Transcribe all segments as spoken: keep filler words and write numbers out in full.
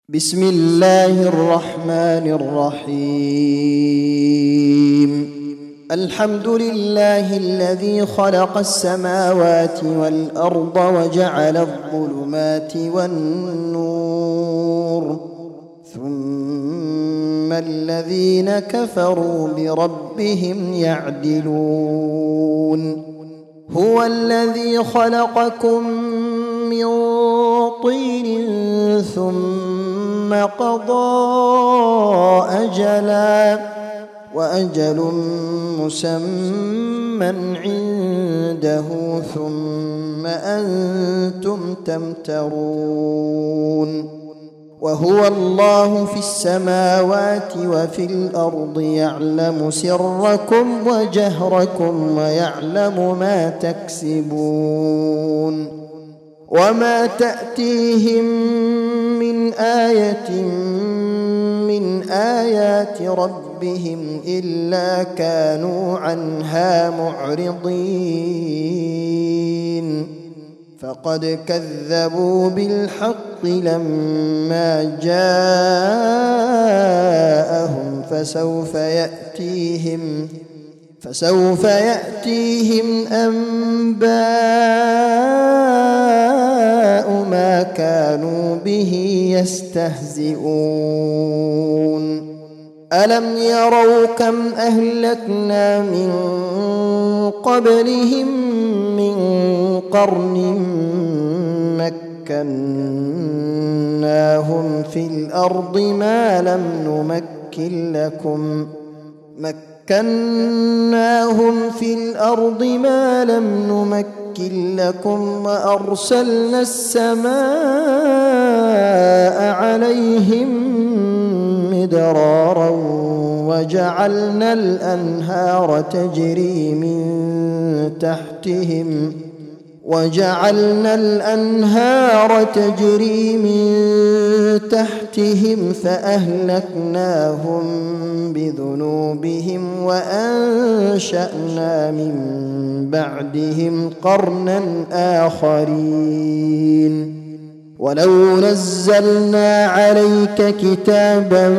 بسم الله الرحمن الرحيم. الحمد لله الذي خلق السماوات والأرض وجعل الظلمات والنور، ثم الذين كفروا بربهم يعدلون. هو الذي خلقكم من طين ثم قضى أجلا وأجل مسمى عنده ثم أنتم تمترون. وهو الله في السماوات وفي الأرض يعلم سركم وجهركم ويعلم ما تكسبون. وما تأتيهم من آية من آيات ربهم إلا كانوا عنها معرضين. فقد كذبوا بالحق لما جاءهم فسوف يأتيهم فسوف يأتيهم أنباء ما كانوا به يستهزئون. ألم يروا كم أهلكنا من قبلهم من قرن مكناهم في الأرض ما لم نمكن لكم مكناهم في الأرض ما لم نمكن لكم وأرسلنا السماء عليهم مدرارا وجعلنا الأنهار تجري من تحتهم وجعلنا الأنهار تجري من تحتهم فأهلكناهم بذنوبهم وأنشأنا من بعدهم قرنا آخرين. ولو نزلنا عليك كتابا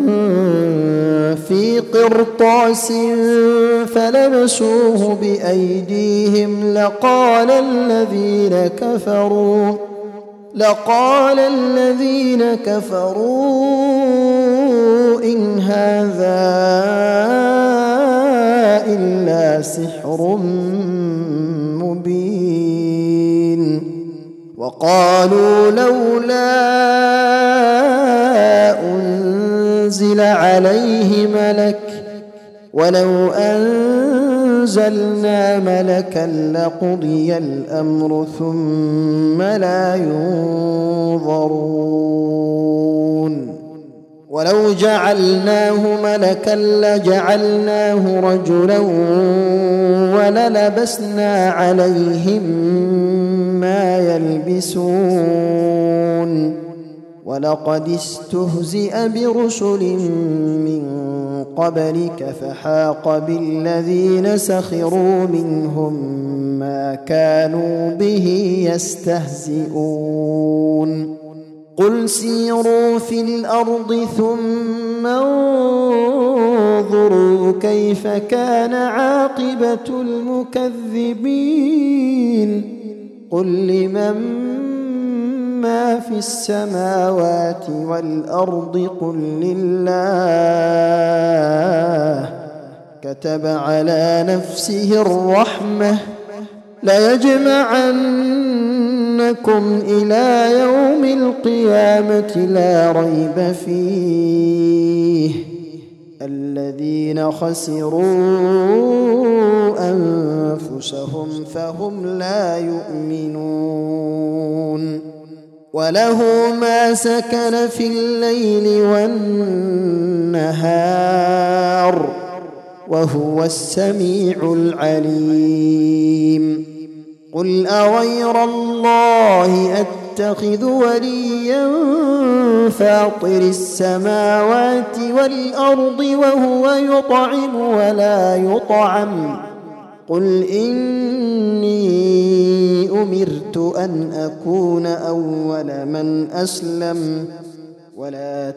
في قرطاس فلمسوه بأيديهم لقال الذين كفروا لقال الذين كفروا إن هذا إلا سحر مبين. وقالوا لولا أنزل عليه ملك ولو أنزلنا ملكا لقضي الأمر ثم لا ينظرون. ولو جعلناه ملكا لجعلناه رجلا وللبسنا عليهم ما يلبسون. ولقد استهزئ برسل من قبلك فحاق بالذين سخروا منهم ما كانوا به يستهزئون. قل سيروا في الأرض ثم انظروا كيف كان عاقبة المكذبين. قل لمن ما في السماوات والأرض قل لله كتب على نفسه الرحمة ليجمعنكم إلى يوم القيامة لا ريب فيه الذين خسروا أنفسهم فهم لا يؤمنون. وله ما سكن في الليل والنهار وهو السميع العليم. قل أغير الله أتخذ وليا فاطر السماوات والأرض وهو يطعم ولا يطعم قل إني أمرت أن أكون أول من أسلم ولا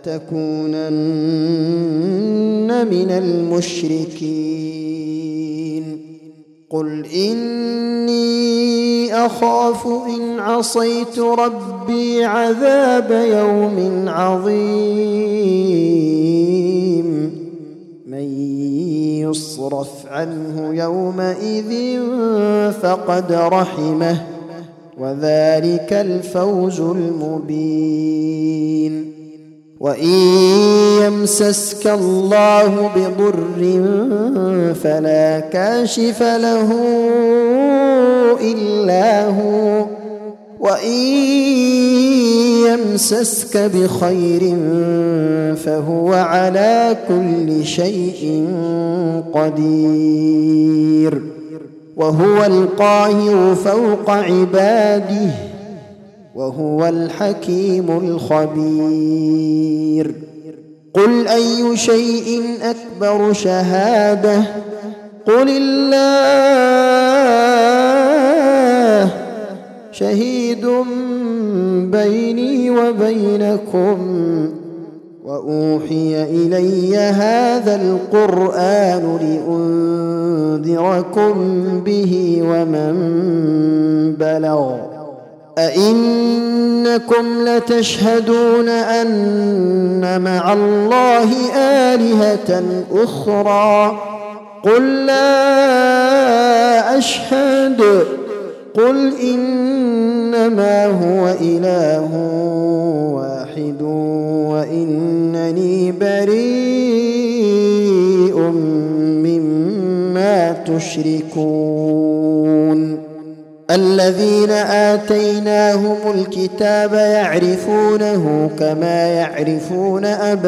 تكونن من المشركين قل إني أخاف إن عصيت ربي عذاب يوم عظيم من يصرف عنه يومئذ فقد رحمه وذلك الفوز المبين وإن يمسسك الله بضر فلا كاشف له إلا هو وإن يمسسك بخير فهو على كل شيء قدير وهو القاهر فوق عباده وهو الحكيم الخبير قل أي شيء أكبر شهادة قل الله شهيد بيني وبينكم وأوحي إلي هذا القرآن لأنذركم به ومن بلغ أئنكم لتشهدون أن مع الله آلهة أخرى قل لا أشهد قل إنما هو إله واحد وإنني بريء مما تشركون الذين آتيناهم الكتاب يعرفونه كما يعرفون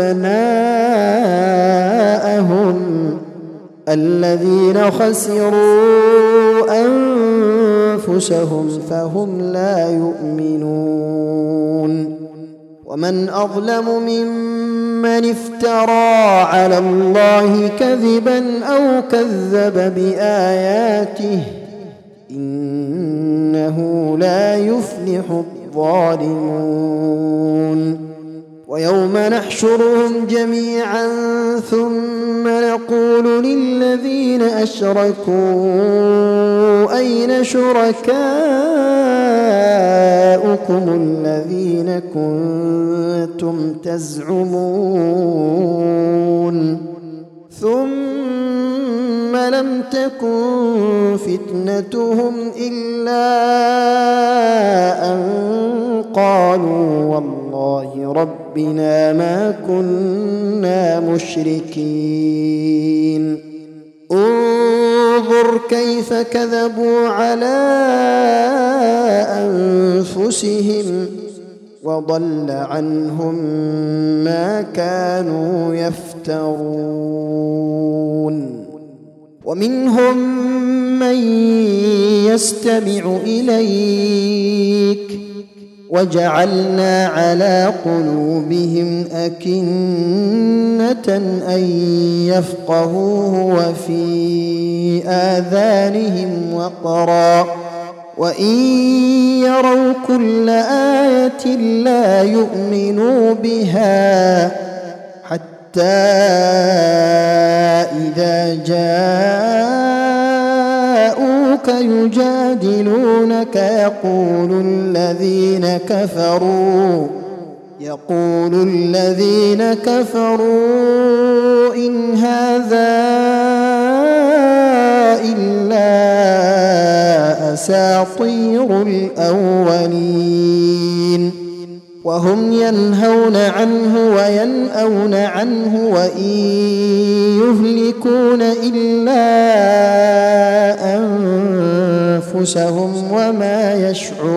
أبناءهم الذين خسروا أنفسهم فهم لا يؤمنون ومن أظلم ممن افترى على الله كذبا أو كذب بآياته إنه لا يفلح الظالمون ويوم نحشرهم جميعا ثم نقول للذين أشركوا أين شركاؤكم الذين كنتم تزعمون ثم لم تكن فتنتهم إلا أن قالوا والله ربنا ما كنا مشركين انظر كيف كذبوا على أنفسهم وضل عنهم ما كانوا يفترون ومنهم من يستمع إليك وجعلنا على قلوبهم أكنة أن يفقهوه وفي آذانهم وقرا وإن يروا كل آية لا يؤمنوا بها حتى إذا جاءوك يجادلونك يقول الذين كفروا يقول الذين كفروا إن هذا إلا أساطير الأولين وهم ينهون عنه وينأون عنه وإن يهلكون إلا أنفسهم وما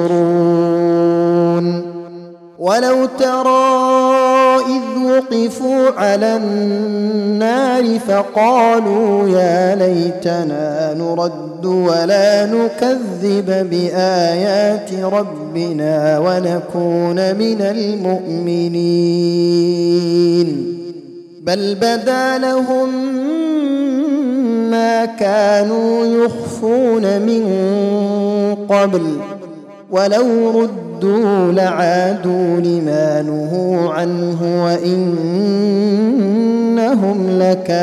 يشعرون ولو ترى إذ وقفوا على النار فقالوا يا ليتنا نرد ولا نكذب بآيات ربنا ونكون من المؤمنين بل بدا لهم ما كانوا يخفون من قبل ولو ردوا ردوا لعادوا لما نهوا عنه وإنهم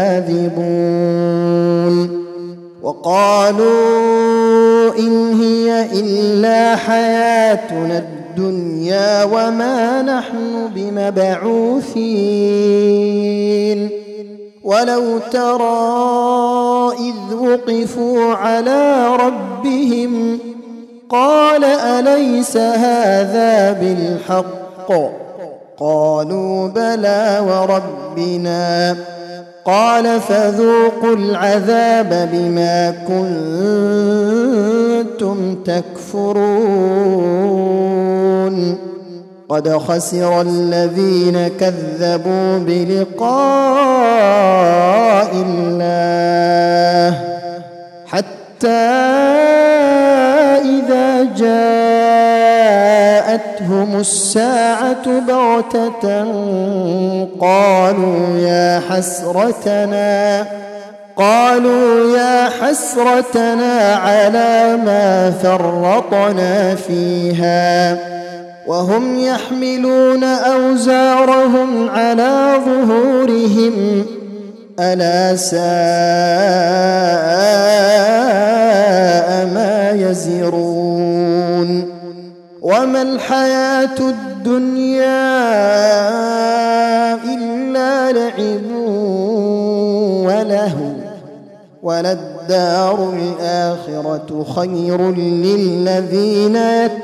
لكاذبون. وقالوا إن هي إلا حياتنا الدنيا وما نحن بمبعوثين. ولو ترى إذ وقفوا على ربهم قال أليس هذا بالحق؟ قالوا بلى وربنا. قال فذوقوا العذاب بما كنتم تكفرون. قد خسر الذين كذبوا بلقاء الله حتى إذا جاءتهم الساعة بغتة قالوا يا حسرتنا قالوا يا حسرتنا على ما فرطنا فيها وهم يحملون أوزارهم على ظهورهم ألا ساء ما يزرون. وما الحياة الدنيا إلا لعب وله وللدار الآخرة خير للذين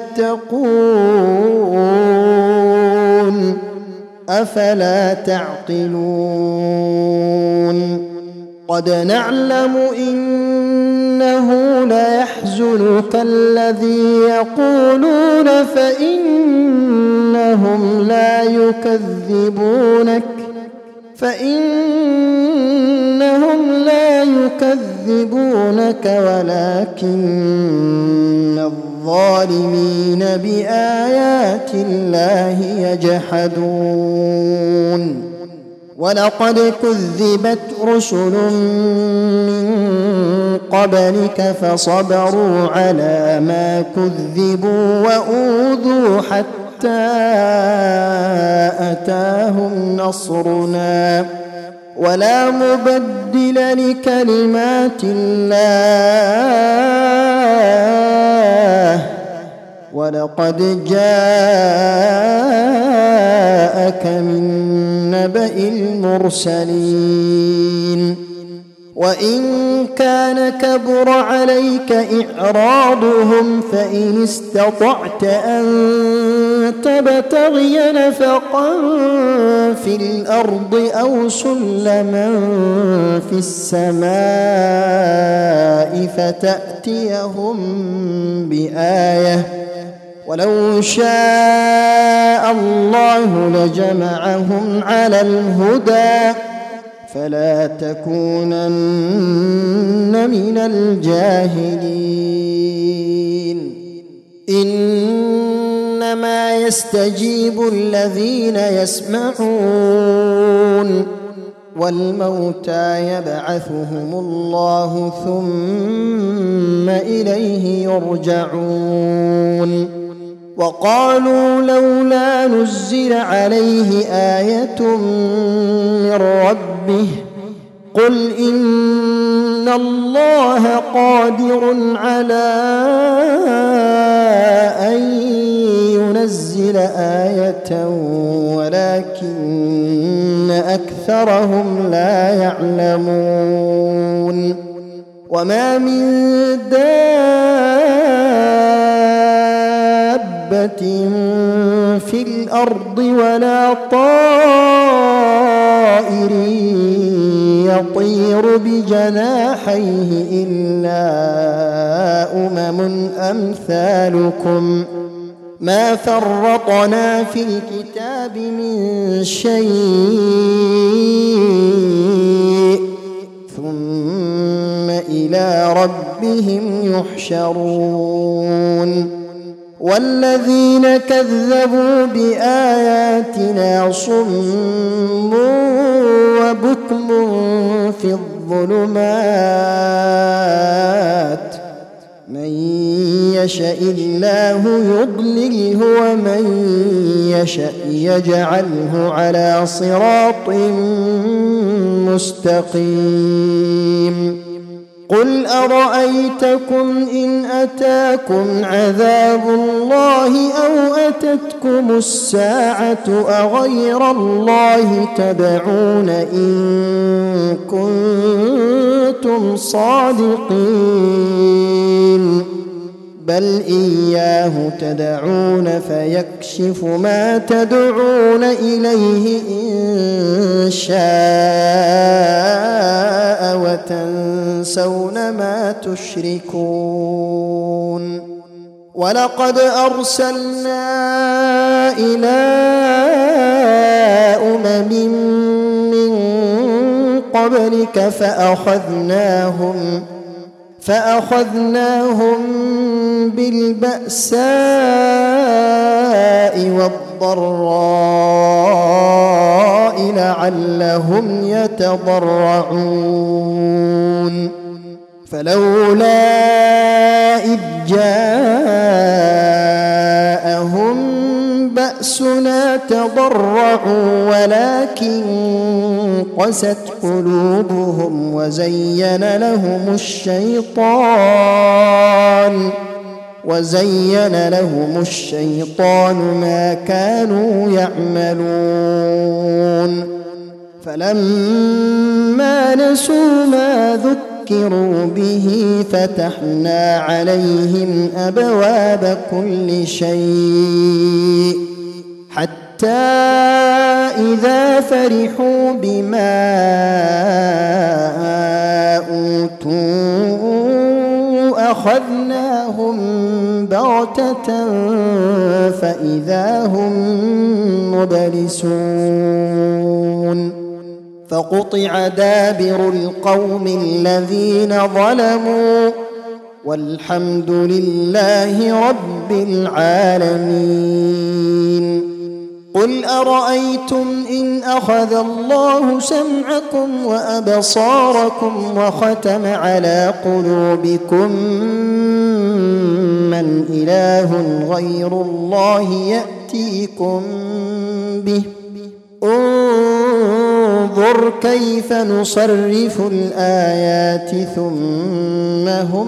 يتقون أفلا تعقلون. قد نعلم إنه ليحزنك الذي يقولون فإنهم لا يكذبونك فإنهم لا يكذبونك ولكن الظالمين بآيات الله يجحدون. ولقد كذبت رسل من قبلك فصبروا على ما كذبوا وأوذوا حتى أتاهم نصرنا ولا مبدل لكلمات الله ولقد جاءك من نبأ المرسلين. وإن كان كبر عليك إعراضهم فإن استطعت أن تبتغي نفقا في الأرض أو سلما في السماء فتأتيهم بآية ولو شاء الله لجمعهم على الهدى فلا تكونن من الجاهلين. إنما يستجيب الذين يسمعون والموتى يبعثهم الله ثم إليه يرجعون. وقالوا لولا نزل عليه آية من ربه قل إن الله قادر على أن ينزل آية ولكن أكثرهم لا يعلمون. وما من دابة في الأرض ولا طائر يطير بجناحيه إلا أمم أمثالكم ما فرطنا في الكتاب من شيء ثم إلى ربهم يحشرون. والذين كذبوا بآياتنا صم وبكم في الظلمات من يشأ الله يضلله ومن يشأ يجعله على صراط مستقيم قل أرأيتكم إن أتاكم عذاب الله أو أتتكم الساعة أغير الله تدعون إن كنتم صادقين بل إياه تدعون فيكشف ما تدعون إليه إن شاء وتنسون ما تشركون ولقد أرسلنا إلى أمم من قبلك فأخذناهم فأخذناهم بالبأساء والضراء لعلهم يتضرعون فلولا إذ جاءهم بأسنا تضرعوا ولكن قست قلوبهم وزين لهم الشيطان وزين لهم الشيطان ما كانوا يعملون فلما نسوا ما ذكروا به فتحنا عليهم أبواب كل شيء حتى إذا فرحوا بما أوتوا أخذناهم بغتة فإذا هم مبلسون فقطع دابر القوم الذين ظلموا والحمد لله رب العالمين قل أرأيتم إن أخذ الله سمعكم وأبصاركم وختم على قلوبكم من إله غير الله يأتيكم به انظر كيف نصرف الآيات ثم هم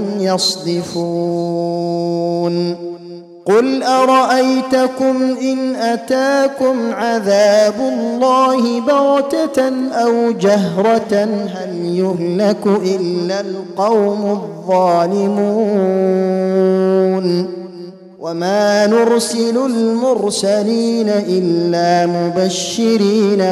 يصدفون قل أرأيتكم إن أتاكم عذاب الله بغتة أو جهرة هل يهلك إلا القوم الظالمون وما نرسل المرسلين إلا مبشرين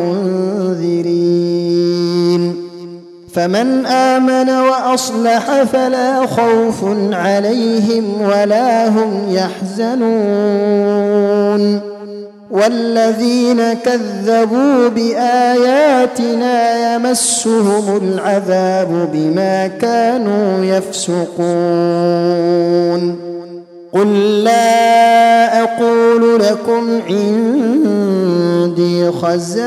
ومنذرين فمن آمن وأصلح فلا خوف عليهم ولا هم يحزنون والذين كذبوا بآياتنا يمسهم العذاب بما كانوا يفسقون قل لا أقول لكم عندي خزائن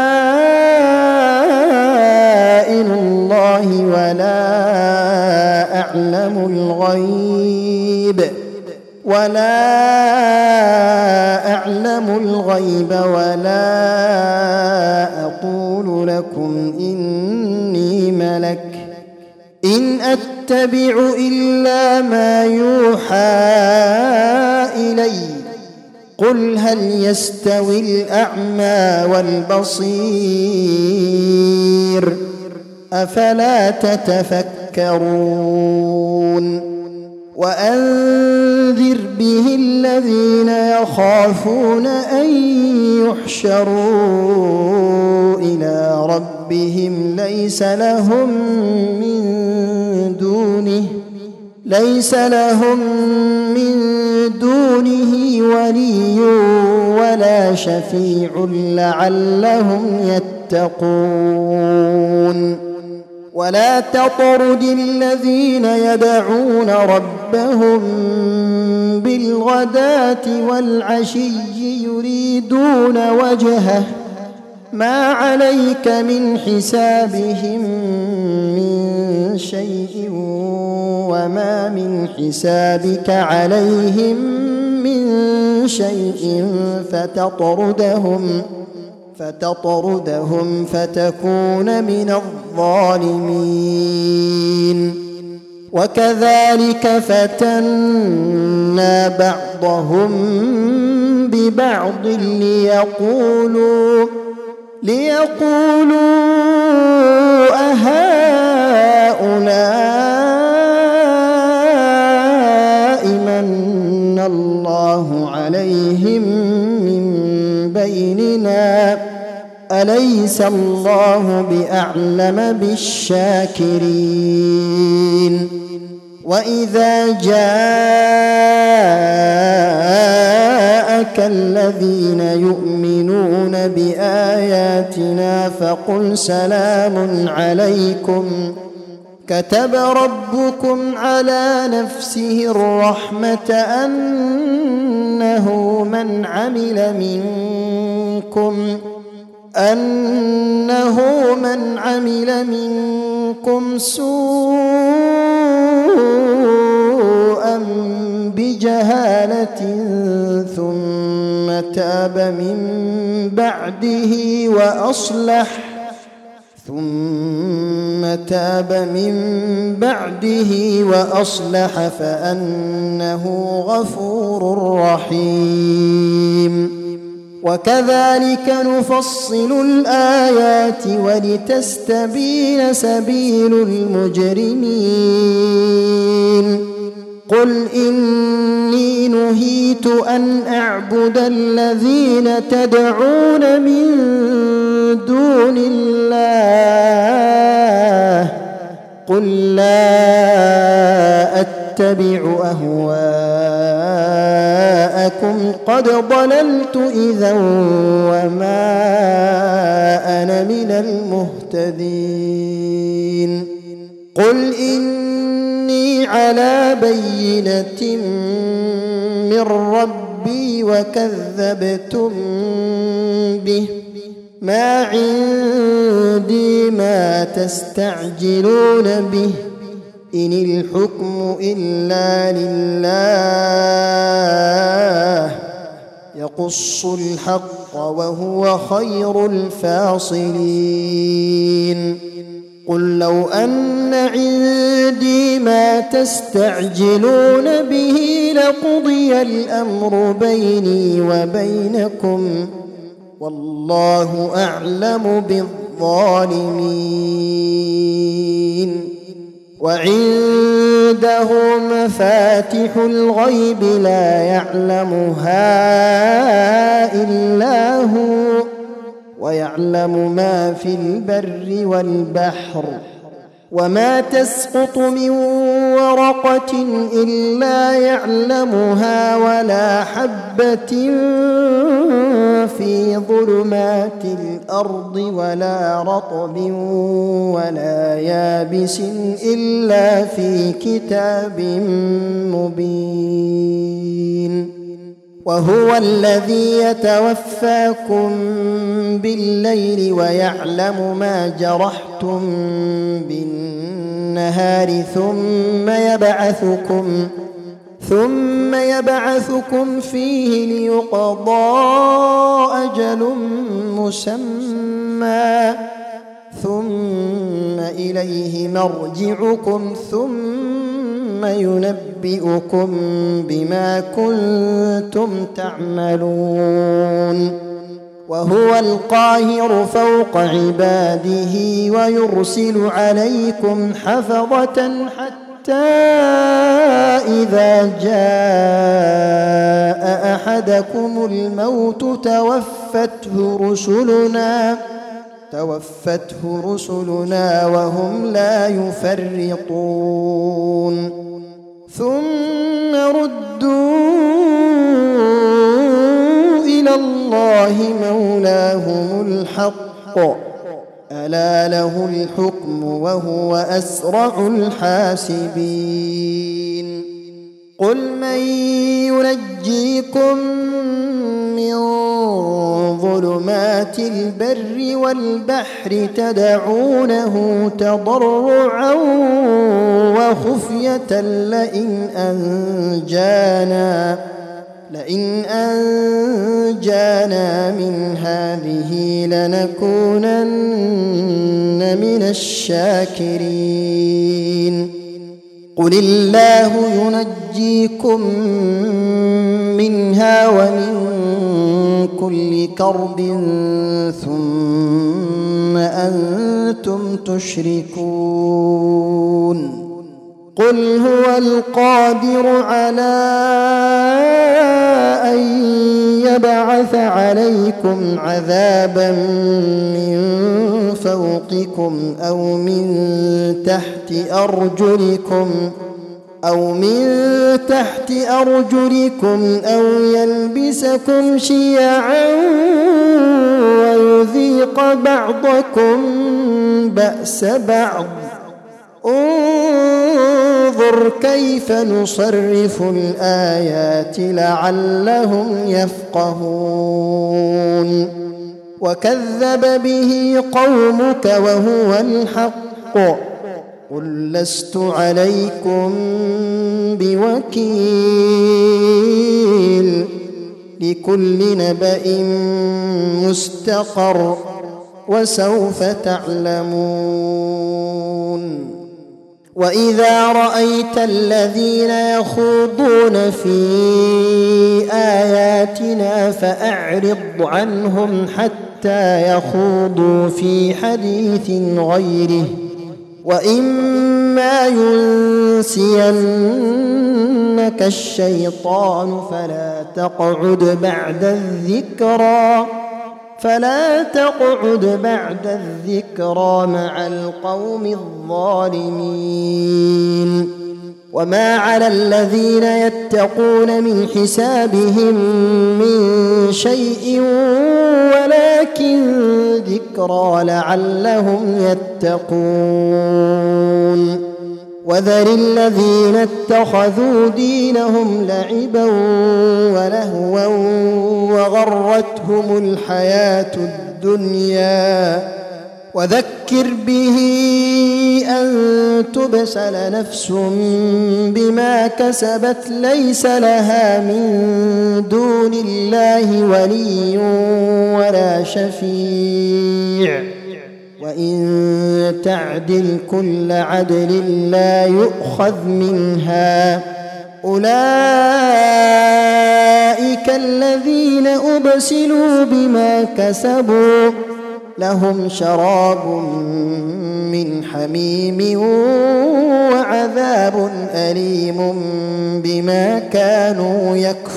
الله ولا أعلم الغيب ولا أعلم الغيب ولا أقول لكم إني ملك إن أتبع إلا ما يوحى إلي قل هل يستوي الأعمى والبصير أفلا تتفكرون وأنذر به الذين يخافون أن يحشروا إلى ربهم ليس لهم من دونه ليس لهم من دونه ولي ولا شفيع لعلهم يتقون ولا تطرد الذين يدعون ربهم بالغداة والعشي يريدون وجهه ما عليك من حسابهم من شيء وما من حسابك عليهم من شيء فتطردهم فتطردهم فتكون من الظالمين. وكذلك فتنا بعضهم ببعض ليقولوا ليقولوا أهؤلاء من الله عليهم من بيننا أليس الله بأعلم بالشاكرين. وإذا جاءك الذين يؤمنون بآياتنا فقل سلام عليكم كتب ربكم على نفسه الرحمة أنه من عمل منكم أنه من عمل منكم سوءا بجهالة ثم تاب من بعده وأصلح ثم تاب من بعده وأصلح فأنه غفور رحيم. وكذلك نفصل الآيات ولتستبين سبيل المجرمين. قل إني نهيت أن أعبد الذين تدعون من دون الله قل لا أتبع أهواءكم قد ضللت إذا وما أنا من المهتدين. قل إني على بينة من ربي وكذبتم به ما عندي ما تستعجلون به إن الحكم إلا لله يقص الحق وهو خير الفاصلين. قل لو أن عندي ما تستعجلون به لقضي الأمر بيني وبينكم والله أعلم بالظالمين. وعنده مفاتح الغيب لا يعلمها إلا هو ويعلم ما في البر والبحر وما تسقط من ورقة إلا يعلمها ولا حبة في ظلمات الأرض ولا رطب ولا يابس إلا في كتاب مبين. وهو الذي يتوفاكم بالليل ويعلم ما جرحتم بالنهار ثم يبعثكم ثم يبعثكم فيه ليقضى أجل مسمى ثم إليه مرجعكم ثم ينبئكم بما كنتم تعملون. وهو القاهر فوق عباده ويرسل عليكم حفظة حتى إذا جاء أحدكم الموت توفته رسلنا توفته رسلنا وهم لا يفرطون ثم ردوا إلى الله مولاهم الحق ألا له الحكم وهو أسرع الحاسبين. قل من ينجيكم من ظلمات البر والبحر تدعونه تضرعا وخفية لئن أنجانا لئن أنجانا من هذه لنكونن من الشاكرين قل الله ينجيكم منها ومن كل كرب ثم أنتم تشركون قل هو القادر على أن يبعث عليكم عذابا من فوقكم أو من تحت أرجلكم أو من تحت أرجلكم أو يلبسكم شيعا ويذيق بعضكم بأس بعض انظر كيف نصرف الآيات لعلهم يفقهون وكذب به قومك وهو الحق قل لست عليكم بوكيل لكل نبأ مستقر وسوف تعلمون وإذا رأيت الذين يخوضون في آياتنا فأعرض عنهم حتى يخوضوا في حديث غيره وإما ينسينك الشيطان فلا تقعد بعد الذكرى فلا تقعد بعد الذكرى مع القوم الظالمين وما على الذين يتقون من حسابهم من شيء ولكن ذكرى لعلهم يتقون وذر الذين اتخذوا دينهم لعبا ولهوا وغرتهم الحياة الدنيا وذكر به أن تبسل نفس بما كسبت ليس لها من دون الله ولي ولا شفيع وإن تعدل كل عدل لا يؤخذ منها أولئك الذين أبسلوا بما كسبوا لهم شراب من حميم وعذاب أليم بما كانوا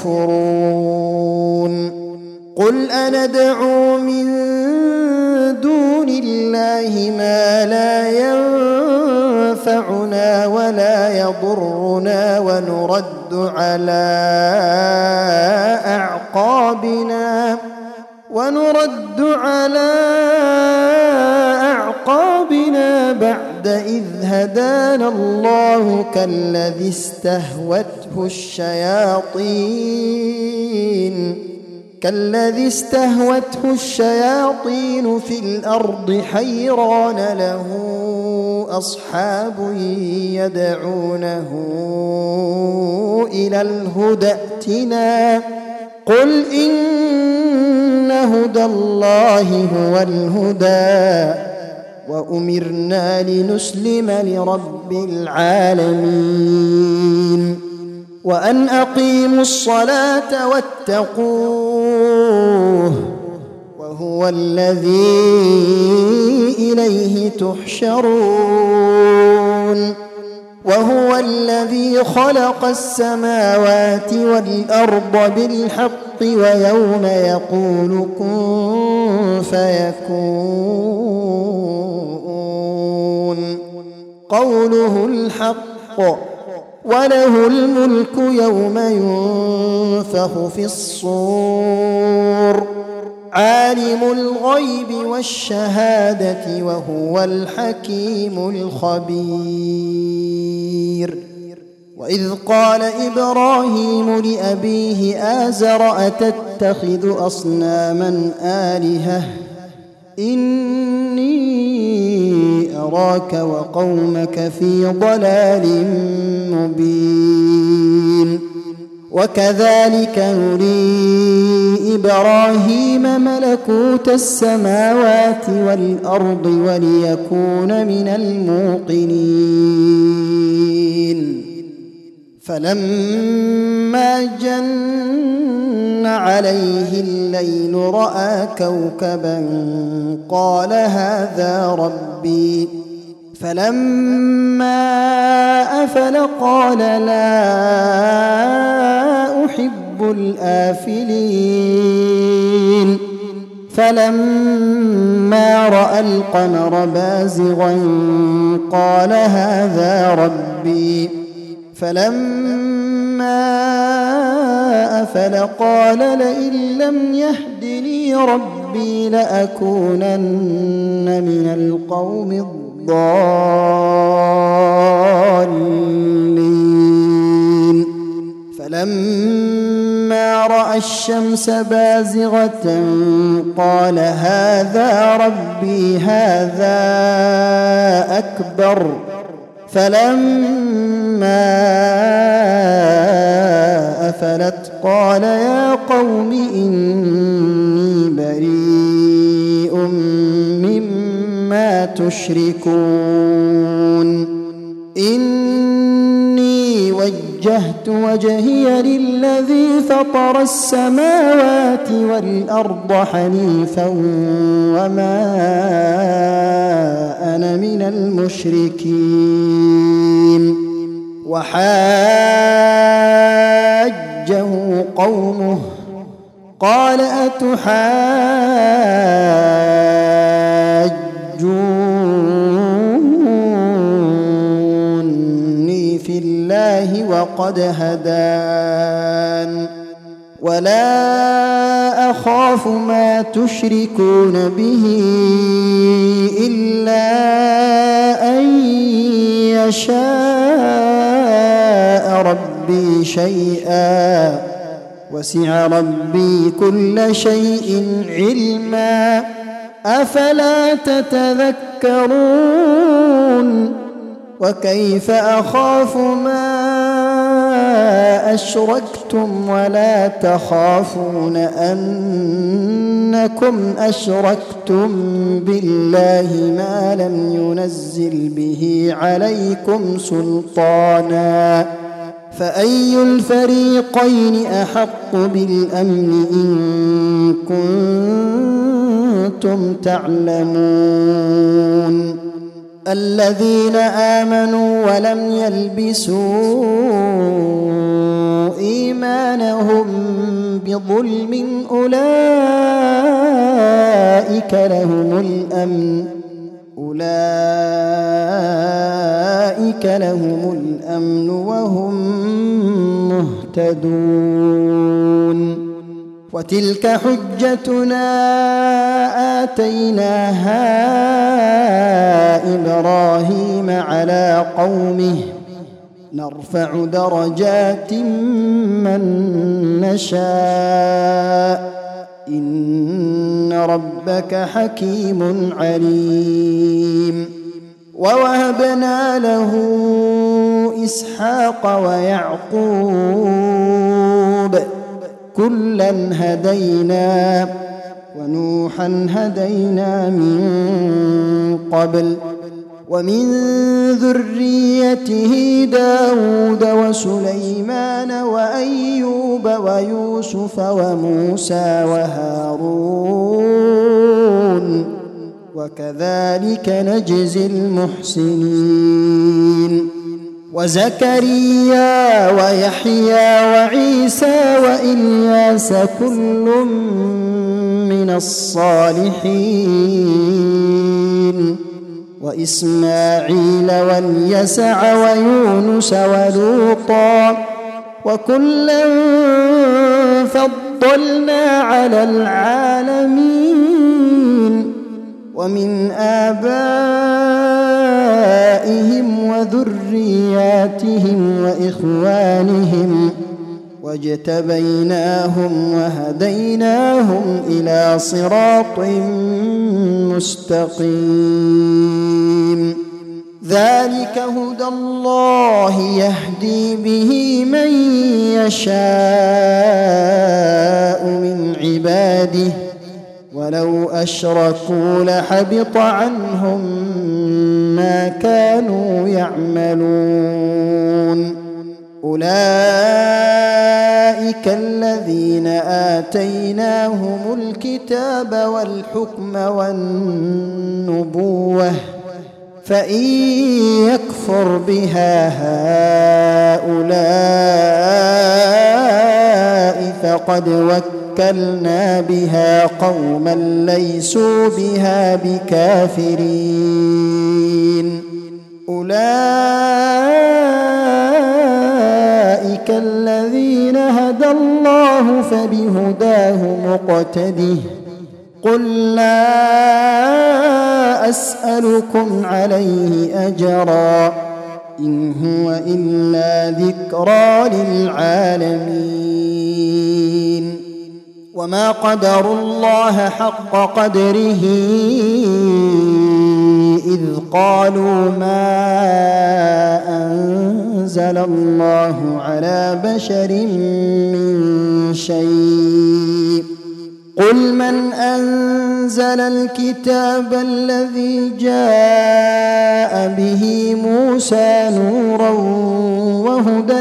يكفرون قل أندعو من دون الله ما لا ينفعنا ولا يضرنا ونرد على أعقابنا ونرد على أعقابنا بعد إذ هدانا الله كالذي استهوته الشياطين كالذي استهوته الشياطين في الأرض حيران له أصحاب يدعونه إلى الهدى ائتنا قل إن هدى الله هو الهدى وأمرنا لنسلم لرب العالمين وأن أقيموا الصلاة واتقوه وهو الذي إليه تحشرون وهو الذي خلق السماوات والأرض بالحق ويوم يقول كن فيكون قوله الحق وله الملك يوم ينفخ في الصور عالم الغيب والشهادة وهو الحكيم الخبير وإذ قال إبراهيم لأبيه آزر أتتخذ أصناما آلهة إني أراك وقومك في ضلال مبين وكذلك نري إبراهيم ملكوت السماوات والأرض وليكون من الموقنين فلما جن عليه الليل رأى كوكبا قال هذا ربي فلما أفل قال لا أحب الآفلين فلما رأى القمر بازغا قال هذا ربي فلما أفل قال لئن لم يهدني ربي لأكونن من القوم الضالين فلما رأى الشمس بازغة قال هذا ربي هذا أكبر فلما أفلت قال يا قوم إني بريء مما تشركون إني وجهت وجهي للذي فطر السماوات والأرض حنيفا وما أنا من المشركين وحاجه قومه قال أتحاجوني في الله وقد هدان ولا أخاف ما تشركون به إلا أن يشاء ربي شيئا وسع ربي كل شيء علما أفلا تتذكرون وكيف أخاف ما أشركتم ولا تخافون أنكم أشركتم بالله ما لم ينزل به عليكم سلطانا فأي الفريقين أحق بالأمن إن كنتم تعلمون الذين آمنوا ولم يلبسوا إيمانهم بظلم أولئك لهم الأمن أولئك لهم الأمن وهم مهتدون وتلك حجتنا آتيناها إبراهيم على قومه نرفع درجات من نشاء إن ربك حكيم عليم ووهبنا له إسحاق ويعقوب كلا هدينا ونوحا هدينا من قبل ومن ذريته داود وسليمان وأيوب ويوسف وموسى وهارون وكذلك نجزي المحسنين وزكريا ويحيى وعيسى وإلياس كل من الصالحين وإسماعيل واليسع ويونس ولوطا وكلا فضلنا على العالمين ومن آبائهم وذرياتهم وإخوانهم واجتبيناهم وهديناهم إلى صراط مستقيم ذلك هدى الله يهدي به من يشاء من عباده ولو أشركوا لحبط عنهم ما كانوا يعملون أولئك الذين آتيناهم الكتاب والحكم والنبوة فإن يكفر بها هؤلاء فقد وكلنا بها قوما ليسوا بها بكافرين أولئك الذين هدى الله فبهداه مقتده قل لا أسألكم عليه أجرا إن هو إلا ذكرى للعالمين وما قدروا الله حق قدره إذ قالوا ما أنزل الله على بشر من شيء قل من أنزل الكتاب الذي جاء به موسى نورا وهدى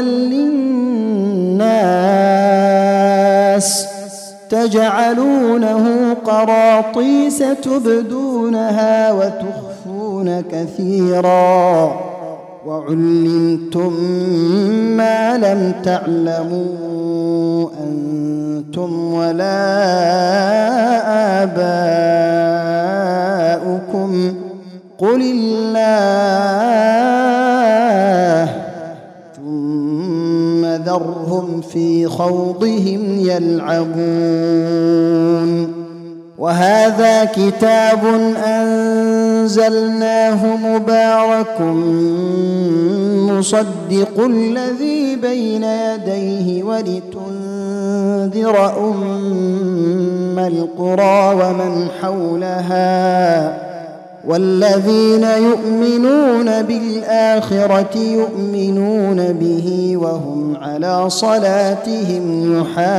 للناس تجعلونه قراطيس تبدونها وتخفون كثيرا وعلمتم ما لم تعلموا أنتم ولا آباؤكم قل الله ثم ذرهم في خوضهم يلعبون وهذا كتاب أنزلناه مبارك مصدق الذي بين يديه ولتنذر أم القرى ومن حولها والذين يؤمنون بالآخرة يؤمنون به وهم على صلاتهم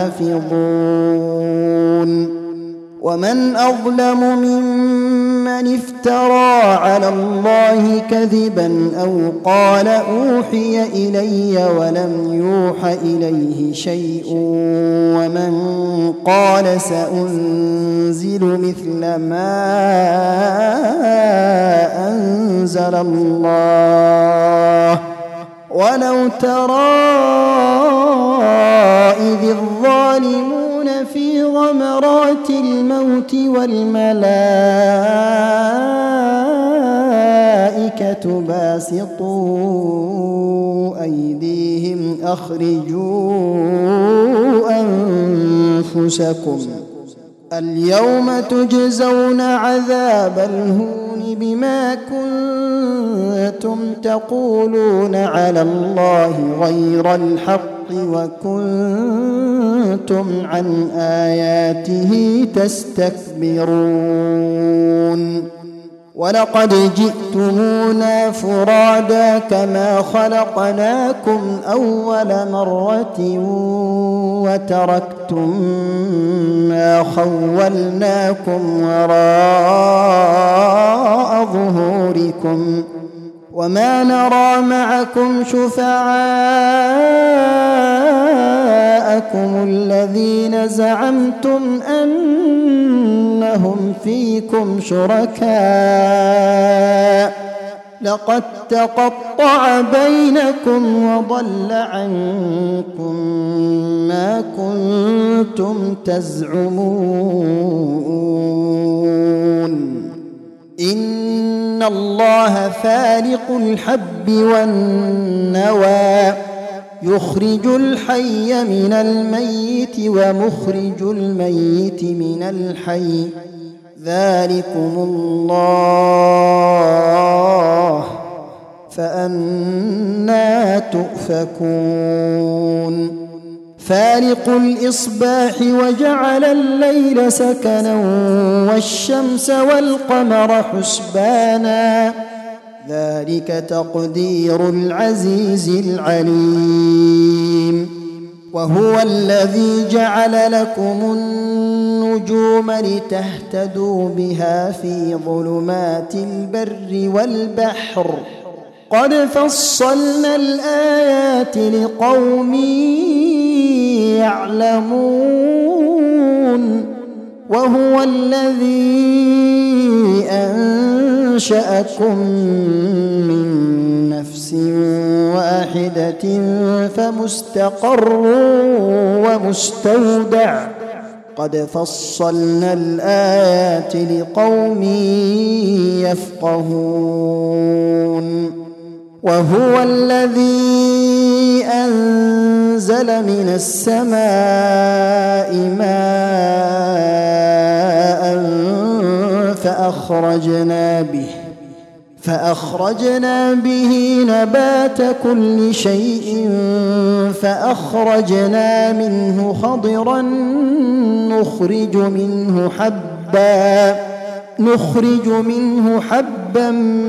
يحافظون ومن أظلم ممن افترى على الله كذبا أو قال أوحي إلي ولم يوح إليه شيء ومن قال سأنزل مثل ما أنزل الله ولو ترى إذ الظالمون في غمرات الموت والملائكة باسطوا أيديهم أخرجوا أنفسكم اليوم تجزون عذاب الهون بما كنتم تقولون على الله غير الحق وكنتم عن آياته تستكبرون ولقد جئتمونا فرادا كما خلقناكم أول مرة وتركتم ما خولناكم وراء ظهوركم وما نرى معكم شفعاءكم الذين زعمتم أنهم فيكم شركاء لقد تقطع بينكم وضل عنكم ما كنتم تزعمون إن الله فالق الحب والنوى يخرج الحي من الميت ومخرج الميت من الحي ذلكم الله فأنى تؤفكون فالق الإصباح وجعل الليل سكنا والشمس والقمر حسبانا ذلك تقدير العزيز العليم وهو الذي جعل لكم النجوم لتهتدوا بها في ظلمات البر والبحر قد فصلنا الآيات لقوم يعلمون وهو الذي أنشأكم من نفس واحدة فمستقر ومستودع قد فصلنا الآيات لقوم يفقهون وهو الذي أنزل من السماء ماء فأخرجنا به فأخرجنا به نبات كل شيء فأخرجنا منه خضرا نخرج منه حبا نخرج منه حبا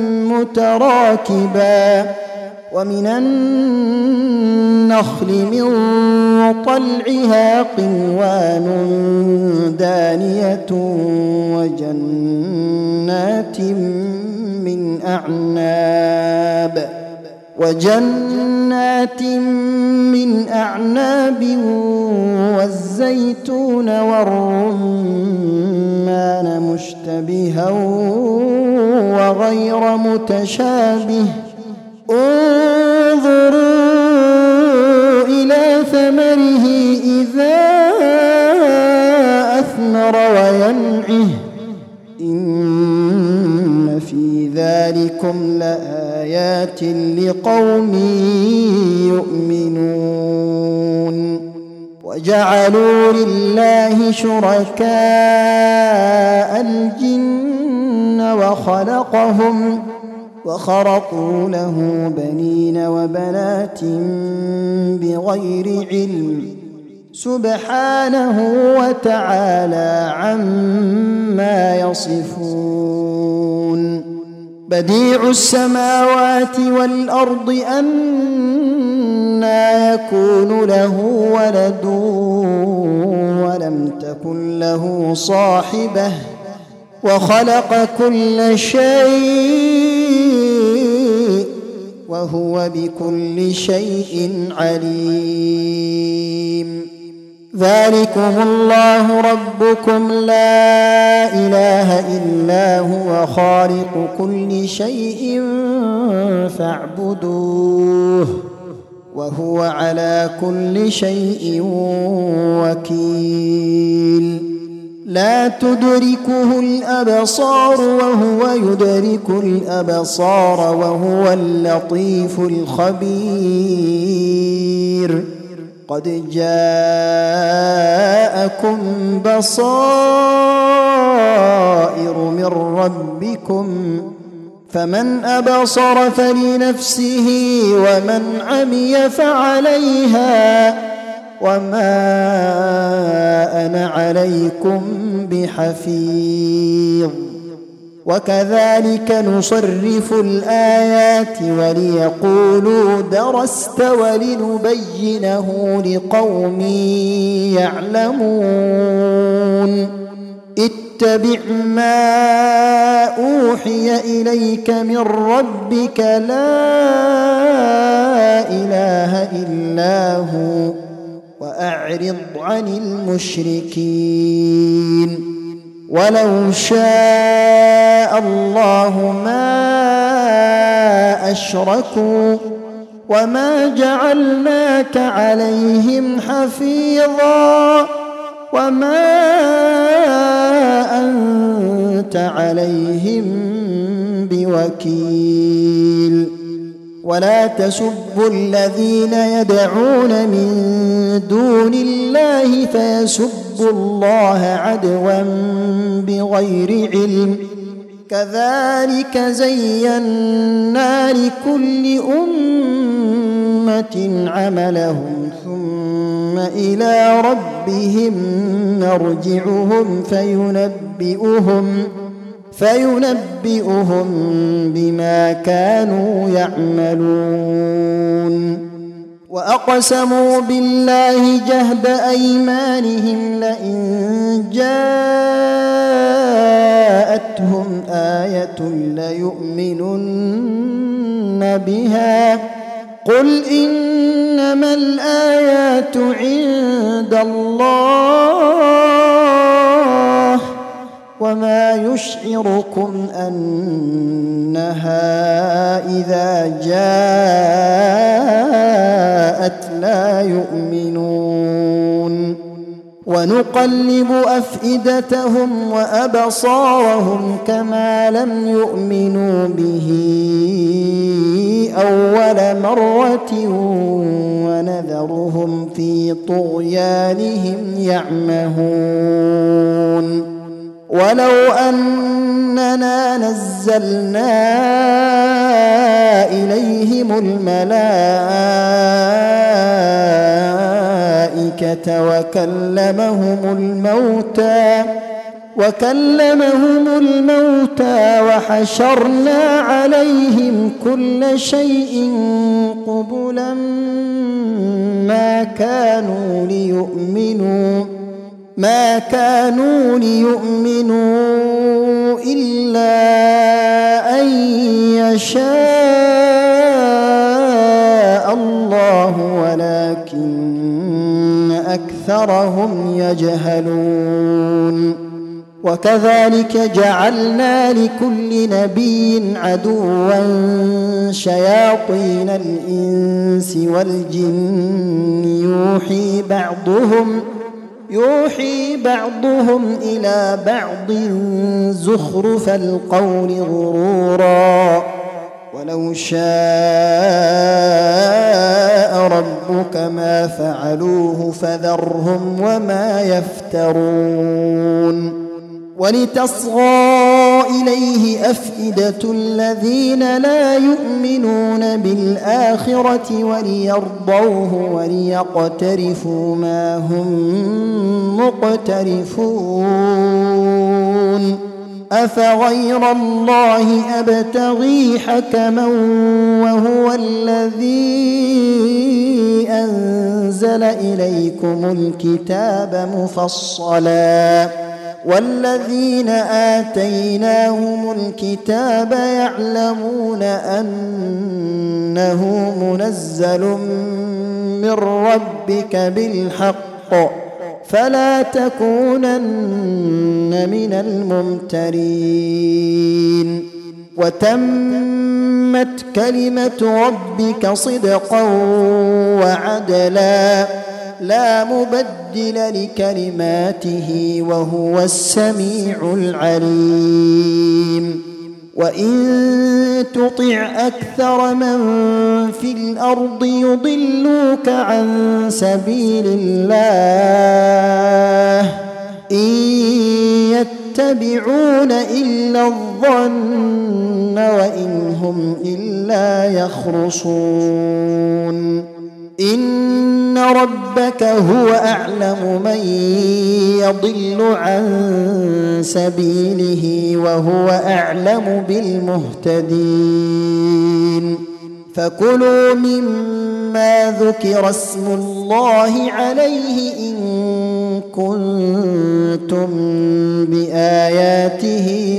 متراكبا ومن النخل من طلعها قنوان دانية وجنات من أعناب وجنات من أعناب والزيتون والرمان مشتبها وغير متشابه انظروا إلى ثمره إذا أثمر وينعه إن في ذلكم لآيات لقوم يؤمنون وجعلوا لله شركاء الجن وخلقهم وخرقوا له بنين وبنات بغير علم سبحانه وتعالى عما يصفون بديع السماوات والأرض أنى يكون له ولد ولم تكن له صاحبة وخلق كل شيء وهو بكل شيء عليم ذلكم الله ربكم لا إله إلا هو خالق كل شيء فاعبدوه وهو على كل شيء وكيل لا تدركه الأبصار وهو يدرك الأبصار وهو اللطيف الخبير قد جاءكم بصائر من ربكم فمن أبصر فلنفسه ومن عمي فعليها وما أنا عليكم بحفيظ وكذلك نصرف الآيات وليقولوا درست ولنبينه لقوم يعلمون اتبع ما أوحي إليك من ربك لا إله إلا هو وأعرض عن المشركين ولو شاء الله ما أشركوا وما جعلناك عليهم حفيظا وما أنت عليهم بوكيل ولا تسبوا الذين يدعون من دون الله فيسبوا الله عدوا بغير علم كذلك زينا لكل أمة عملهم ثم إلى ربهم مرجعهم فينبئهم فينبئهم بما كانوا يعملون. وأقسموا بالله جهد أيمانهم لئن جاءتهم آية ليؤمنن بها قل إنما الآيات عند الله وما يشعركم أنها إذا جاءت لا يؤمنون. ونقلب أفئدتهم وأبصارهم كما لم يؤمنوا به أول مرة ونذرهم في طغيانهم يعمهون. ولو أننا نزلنا إليهم الملائكة وكلمهم الموتى وكلمهم الموتى وحشرنا عليهم كل شيء قبلا ما كانوا ليؤمنوا ما كانوا ليؤمنوا إلا أن يشاء الله ولكن أكثرهم يجهلون. وكذلك جعلنا لكل نبي عدوا شياطين الإنس والجن يوحي بعضهم يوحي بعضهم إلى بعض زخرف القول غرورا ولو شاء ربك ما فعلوه فذرهم وما يفترون. ولتصغى إليه أفئدة الذين لا يؤمنون بالآخرة وليرضوه وليقترفوا ما هم مقترفون. أفغير الله أبتغي حكما وهو الذي أنزل إليكم الكتاب مفصلا والذين آتيناهم الكتاب يعلمون أنه منزل من ربك بالحق فلا تكونن من الممترين. وتمت كلمة ربك صدقا وعدلا لا مبدل لكلماته وهو السميع العليم. وإن تطع أكثر من في الأرض يضلوك عن سبيل الله إن يتبعون إلا الظن وإن هم إلا يخرصون. إن ربك هو أعلم من يضل عن سبيله وهو أعلم بالمهتدين. فكلوا مما ذكر اسم الله عليه إن كنتم بآياته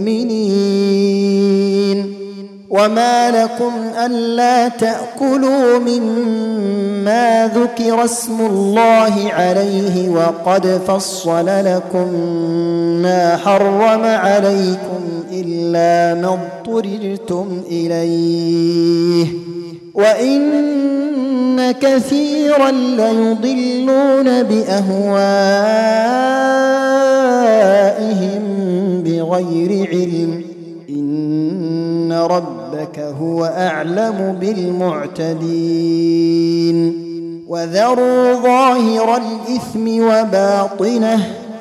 مؤمنين. وما لكم ألا تأكلوا مما ذكر اسم الله عليه وقد فصل لكم ما حرم عليكم إلا ما اضطررتم إليه وإن كثيرا ليضلون بأهوائهم بغير علم إن ربك هو أعلم بالمعتدين. وذروا ظاهر الإثم وباطنه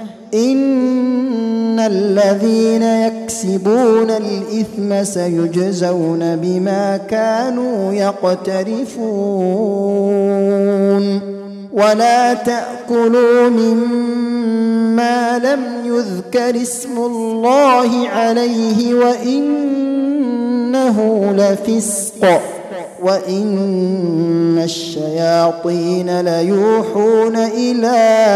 إن الذين يكسبون الإثم سيجزون بما كانوا يقترفون. ولا تأكلوا مما لم يذكر اسم الله عليه وإنه لفسق وإن الشياطين ليوحون إلى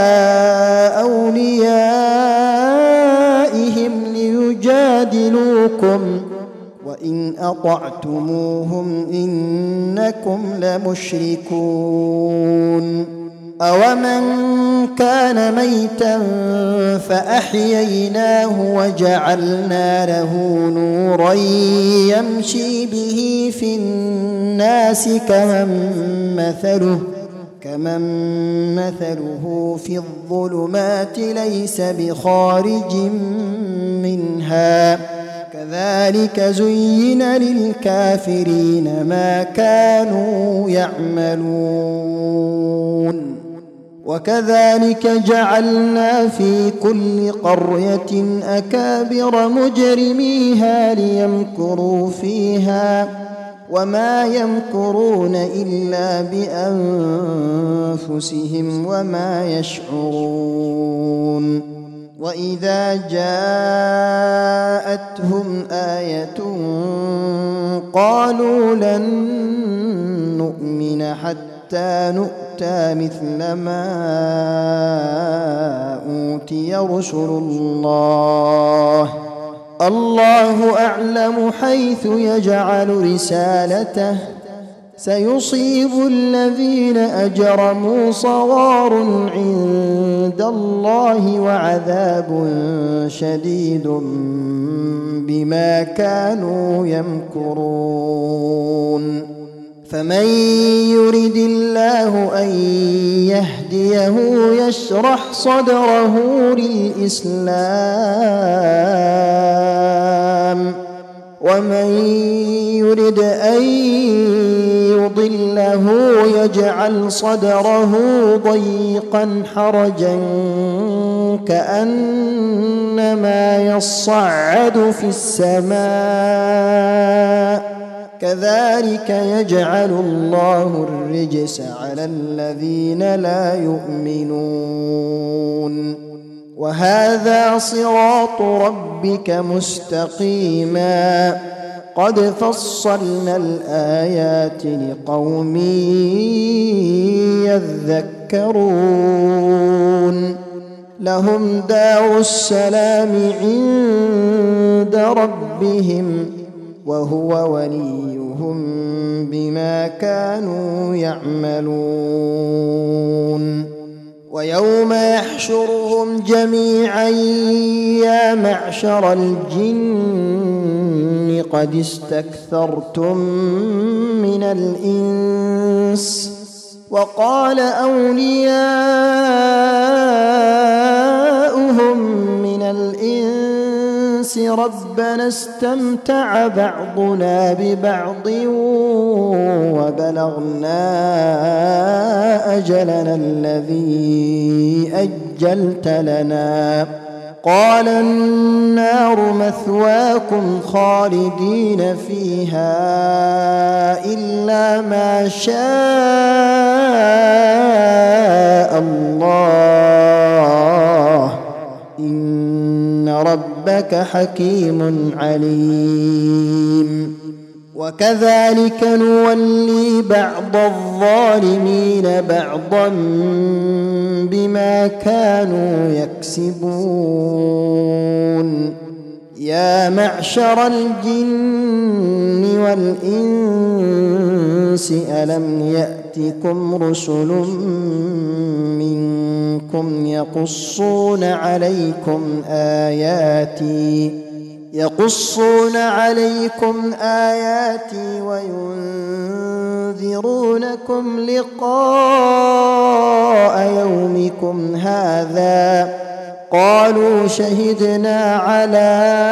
أوليائهم ليجادلوكم وإن أطعتموهم إنكم لمشركون أومن كان ميتا فأحييناه وجعلنا له نورا يمشي به في الناس كمن مثله كمن مثله في الظلمات ليس بخارج منها كذلك زين للكافرين ما كانوا يعملون وكذلك جعلنا في كل قرية أكابر مجرميها ليمكروا فيها وما يمكرون إلا بأنفسهم وما يشعرون وإذا جاءتهم آية قالوا لن نؤمن حتى نؤتى مثل ما أوتي رسل الله الله أعلم حيث يجعل رسالته سيصيب الذين أجرموا صغار عند الله وعذاب شديد بما كانوا يمكرون فمن يرد الله أن يهديه يشرح صدره للإسلام ومن يرد أن يضله يجعل صدره ضيقا حرجا كأنما يصعد في السماء كذلك يجعل الله الرجس على الذين لا يؤمنون وهذا صراط ربك مستقيما قد فصلنا الآيات لقوم يذكرون لهم دار السلام عند ربهم وهو وليهم بما كانوا يعملون ويوم يحشرهم جميعا يا معشر الجن قد استكثرتم من الإنس وقال أولياؤهم من الإنس ربنا استمتع بعضنا ببعض وبلغنا أجلنا الذي أجلت لنا قال النار مثواكم خالدين فيها إلا ما شاء الله إن ربك حكيم عليم وكذلك نولي بعض الظالمين بعضا بما كانوا يكسبون يا معشر الجن والإنس ألم يأتكم رسل منكم يقصون عليكم آياتي يقصون عليكم آياتي وينذرونكم لقاء يومكم هذا قالوا شهدنا على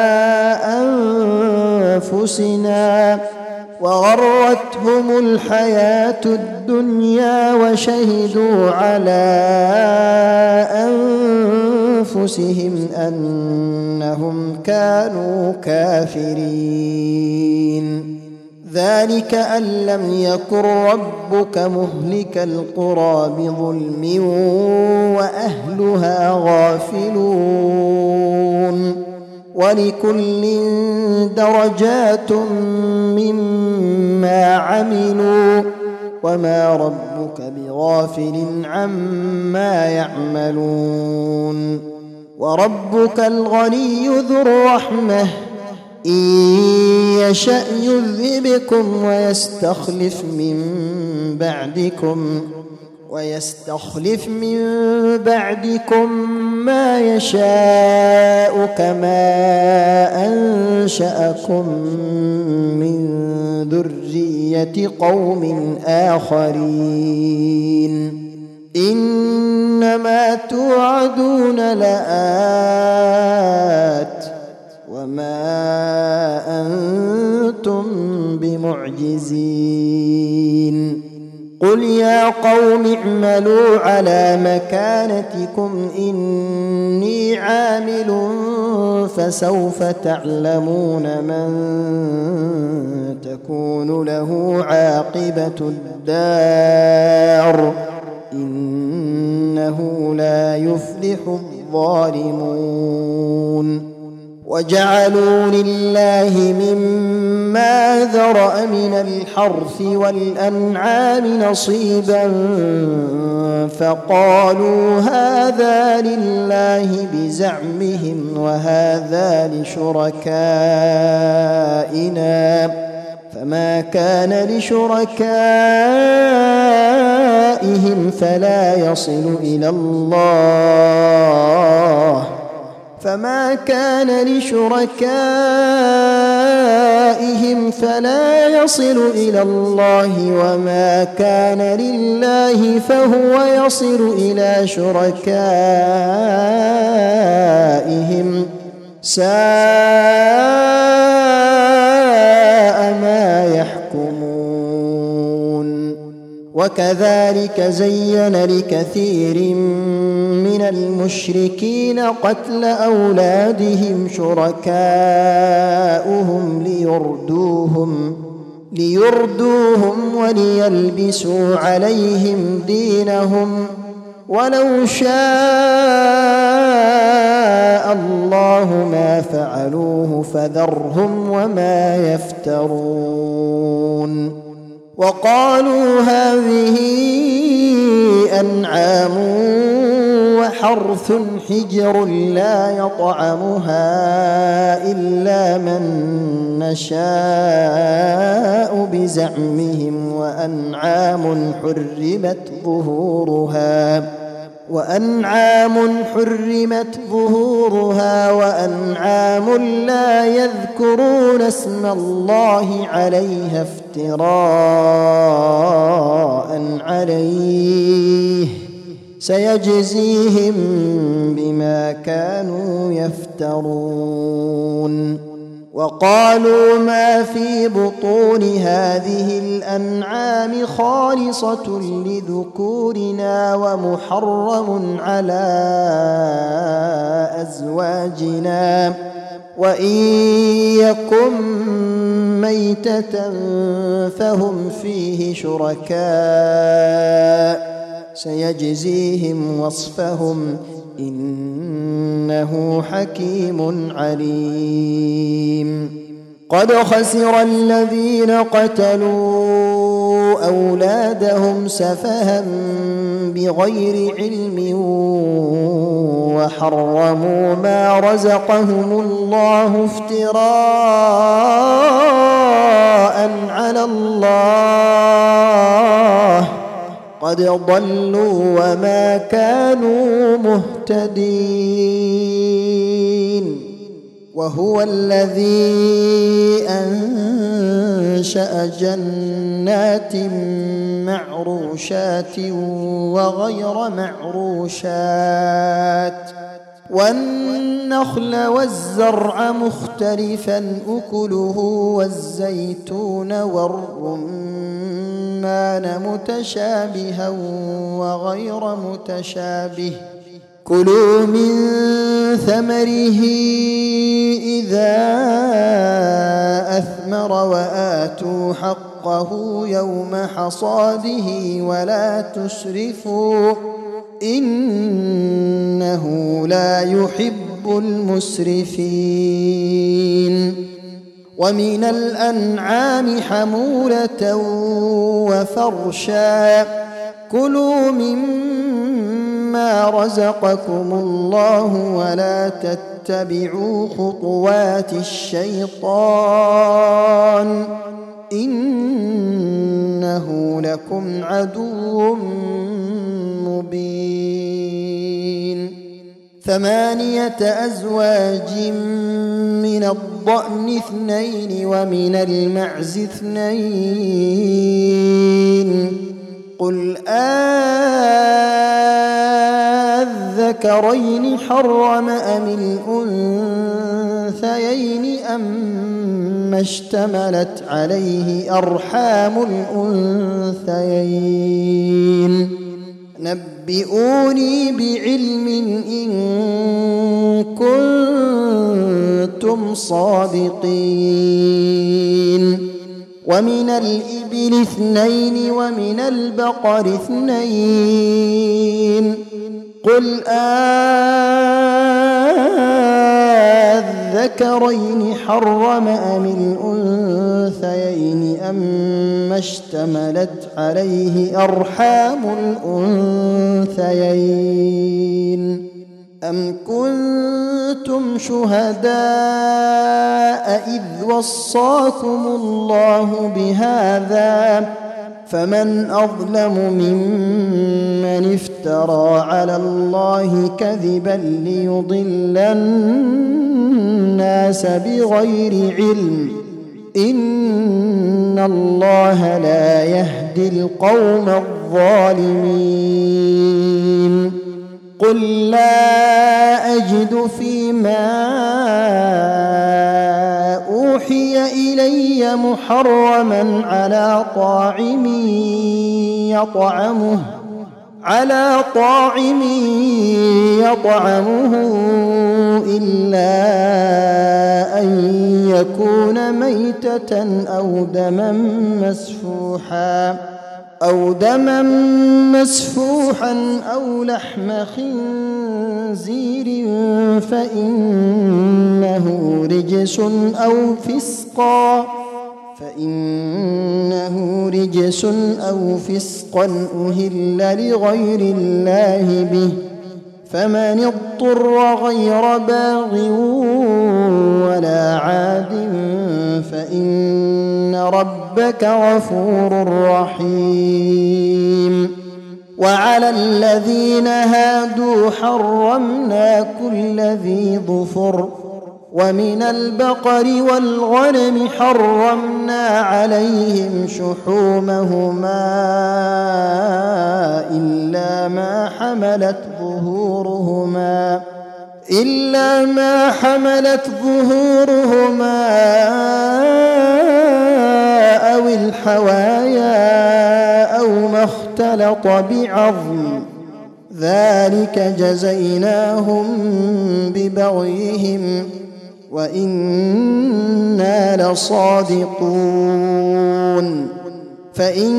أنفسنا وغرتهم الحياة الدنيا وشهدوا على أنفسهم أنهم كانوا كافرين ذلك أن لم يكن ربك مهلك القرى بظلم وأهلها غافلون ولكل درجات مما عملوا وما ربك بغافل عما يعملون وربك الغني ذو الرحمة إن يشأ يذهبكم ويستخلف من بعدكم ويستخلف من بعدكم ما يشاء كما أنشأكم من ذرية قوم آخرين إنما توعدون لآت وما أنتم بمعجزين قل يا قوم اعملوا على مكانتكم إني عامل فسوف تعلمون من تكون له عاقبة الدار إنه لا يفلح الظالمون وجعلوا لله مما ذرأ من الحرث والأنعام نصيبا فقالوا هذا لله بزعمهم وهذا لشركائنا فما كان لشركائهم فلا يصل إلى الله فما كان لشركائهم فلا يصل إلى الله وما كان لله فهو يصل إلى شركائهم ساء ما يحكمون وكذلك زين لكثير من المشركين قتل أولادهم شركاؤهم ليردوهم ليردوهم وليلبسوا عليهم دينهم ولو شاء الله ما فعلوه فذرهم وما يفترون وقالوا هذه أنعام وحرث حجر لا يطعمها إلا من نشاء بزعمهم وأنعام حرمت ظهورها وأنعام حرمت ظهورها وأنعام لا يذكرون اسم الله عليها افتراء عليه سيجزيهم بما كانوا يفترون وقالوا ما في بطون هذه الأنعام خالصة لذكورنا ومحرم على أزواجنا وإن يكن ميتة فهم فيه شركاء سيجزيهم وصفهم إنه حكيم عليم قد خسر الذين قتلوا أولادهم سفها بغير علم وحرموا ما رزقهم الله افتراء على الله قد ضلوا وما كانوا مهتدين وهو الذي أنشأ جنات معروشات وغير معروشات والنخل والزرع مختلفا أكله والزيتون والرمان متشابها وغير متشابه كلوا من ثمره إذا أثمر وآتوا حقه حقه يوم حصاده ولا تسرفوا إنه لا يحب المسرفين ومن الأنعام حمولة وفرشا كلوا مما رزقكم الله ولا تتبعوا خطوات الشيطان إنه لكم عدو مبين ثمانية أزواج من الضأن اثنين ومن المعز اثنين قل أذكرين حرم أم الأنثيين أم اشتملت عليه أرحام الأنثيين نبئوني بعلم إن كنتم صادقين ومن الإبل اثنين ومن البقر اثنين قل أذكرين حرم أم الأنثيين أما اشتملت عليه أرحام الأنثيين أم كنتم شهداء إذ وصاكم الله بهذا فمن أظلم ممن افترى على الله كذبا ليضل الناس بغير علم إن الله لا يهدي القوم الظالمين قل لا أجد فيما أوحي إلي محرما على طاعم يطعمه على طاعم يطعمه إلا أن يكون ميتة أو دما مسفوحا أو دما مسفوحا أو لحم خنزير فإنه رجس أو فسقا فإنه رجس أو فسقا أهل لغير الله به فمن اضطر غير باغ ولا عاد فإن ربك غفور رحيم وعلى الذين هادوا حرمنا كل ذي ظفر ومن البقر والغنم حرمنا عليهم شحومهما إلا ما حملت ظهورهما إلا ما حملت ظهورهما أو الحوايا أو ما اختلط بعظم ذلك جزيناهم ببغيهم وإنا لصادقون فإن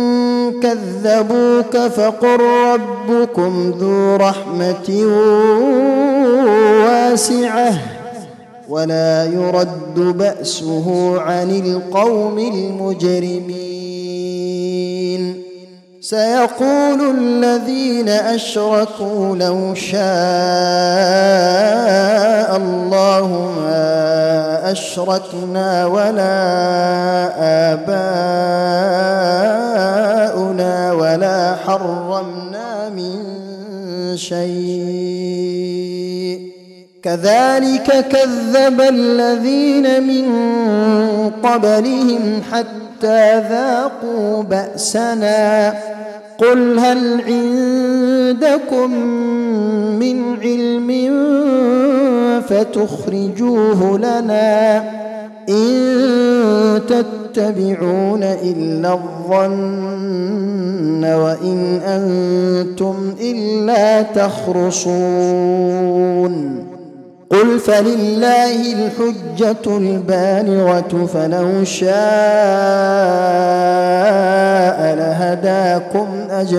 كذبوك فقل ربكم ذو رحمة واسعة ولا يرد بأسه عن القوم المجرمين سيقول الذين أشركوا لو شاء الله ما أشركنا ولا آباؤنا ولا حرمنا من شيء كذلك كذب الذين من قبلهم حتى ذاقوا بأسنا قل هل عندكم من علم فتخرجوه لنا إن تتبعون إلا الظن وإن أنتم إلا تخرصون قل فلله الحجة البالغة فلو شاء لهداكم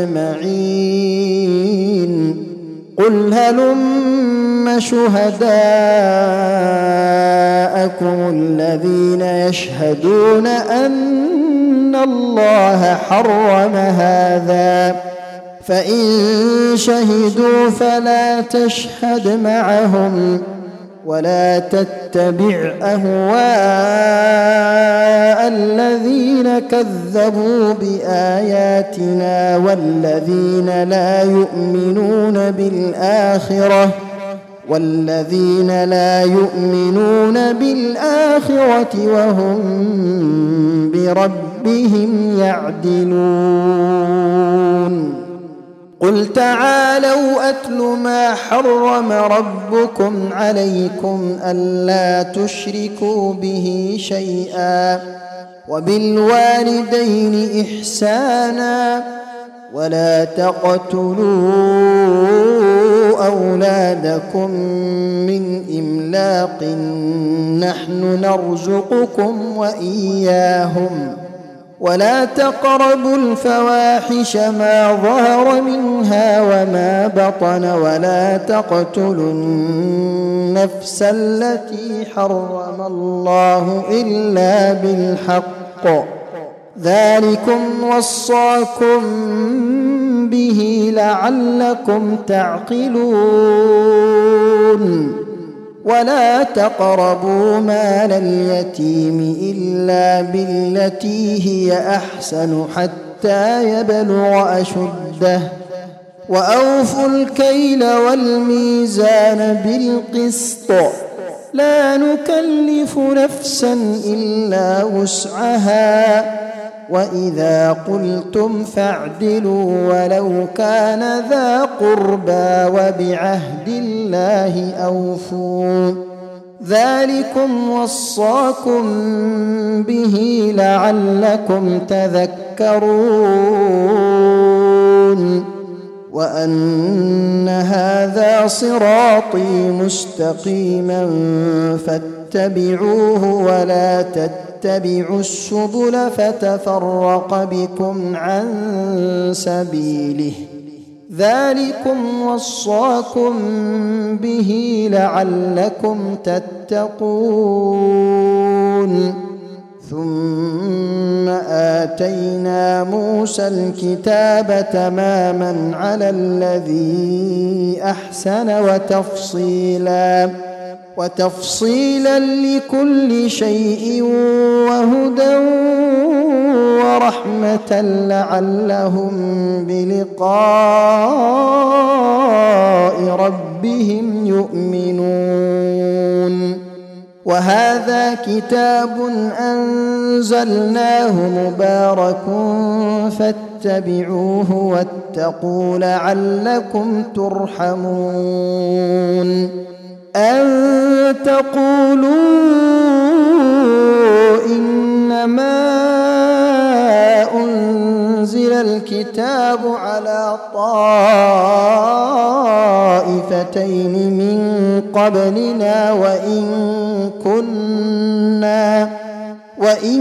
أجمعين قل هلم شهداءكم الذين يشهدون أن الله حرم هذا فإن شهدوا فلا تشهد معهم ولا تتبع أهواء الذين كذبوا بآياتنا والذين لا يؤمنون بالآخرة والذين لا يؤمنون بالآخرة وهم بربهم يعدلون قل تعالوا أتل ما حرم ربكم عليكم ألا تشركوا به شيئا وبالوالدين إحسانا ولا تقتلوا أولادكم من إملاق نحن نرزقكم وإياهم ولا تقربوا الفواحش ما ظهر منها وما بطن ولا تقتلوا النفس التي حرم الله إلا بالحق ذلكم وصاكم به لعلكم تعقلون ولا تقربوا مال اليتيم إلا بالتي هي أحسن حتى يبلغ أشده وأوفوا الكيل والميزان بالقسط لا نكلف نفسا إلا وسعها وإذا قلتم فاعدلوا ولو كان ذا قربى وبعهد الله أوفوا ذلكم وصاكم به لعلكم تذكرون وأن هذا صراطي مستقيما فاتبعوه ولا تتبعوا السبل فتفرق بكم عن سبيله ذلكم وصاكم به لعلكم تتقون ثم آتينا موسى الكتاب تماما على الذي أحسن وتفصيلا وتفصيلا لكل شيء وهدى ورحمة لعلهم بلقاء ربهم يؤمنون وهذا كتاب أنزلناه مبارك فاتبعوه واتقوا لعلكم ترحمون أن تقولوا إنما أنزل الكتاب على طائفتين من قبلنا وإن كنا وإن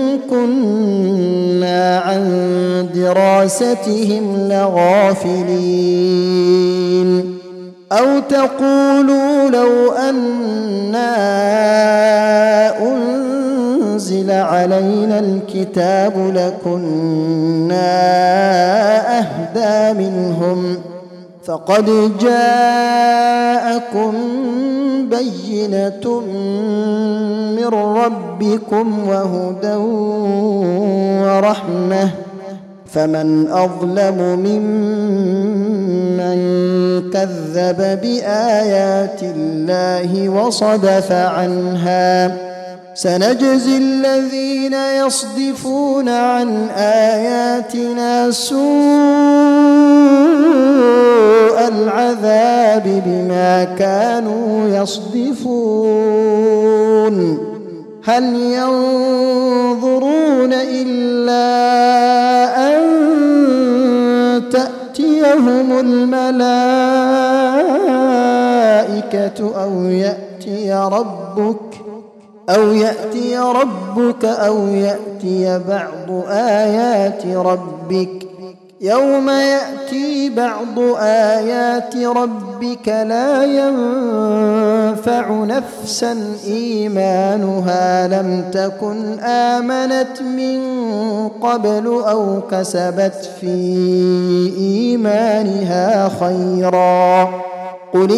كنا عن دراستهم لغافلين أو تقولوا لو أنا أنزل علينا الكتاب لكنا أهدى منهم فقد جاءكم بينة من ربكم وهدى ورحمة فمن أظلم ممن كذب بآيات الله وصدف عنها سنجزي الذين يصدفون عن آياتنا سوء العذاب بما كانوا يصدفون هل ينظرون إلا أن تأتيهم الملائكة أو يأتي ربك أو يأتي ربك أو يأتي بعض آيات ربك يوم يأتي بعض آيات ربك لا ينفع نفسا إيمانها لم تكن آمنت من قبل أو كسبت في إيمانها خيرا قل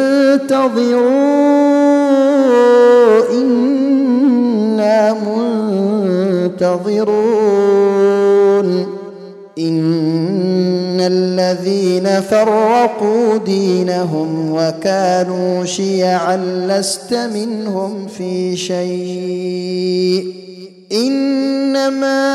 انتظروا إنا منتظرون إن الذين فرقوا دينهم وكانوا شيعا لست منهم في شيء إنما